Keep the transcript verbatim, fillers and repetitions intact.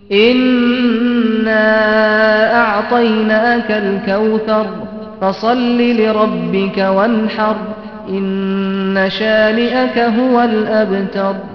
إنا أعطيناك الكوثر فصل لربك وانحر إن شانئك هو الأبتر